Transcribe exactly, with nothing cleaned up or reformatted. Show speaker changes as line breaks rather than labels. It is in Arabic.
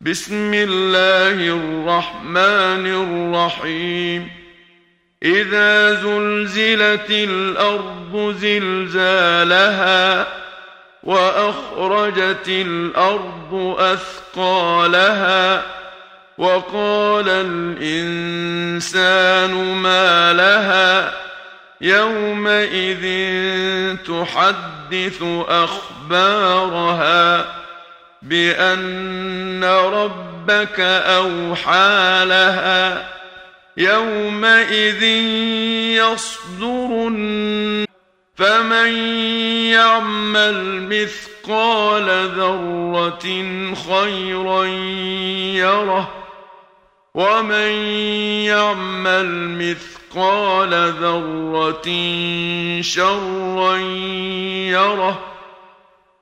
بسم الله الرحمن الرحيم إذا زلزلت الأرض زلزالها وأخرجت الأرض أثقالها وقال الإنسان ما لها يومئذ تحدث أخبارها بأن ربك أوحى لها يومئذ يصدر فمن يعمل مثقال ذرة خيرا يره ومن يعمل مثقال ذرة شرا يره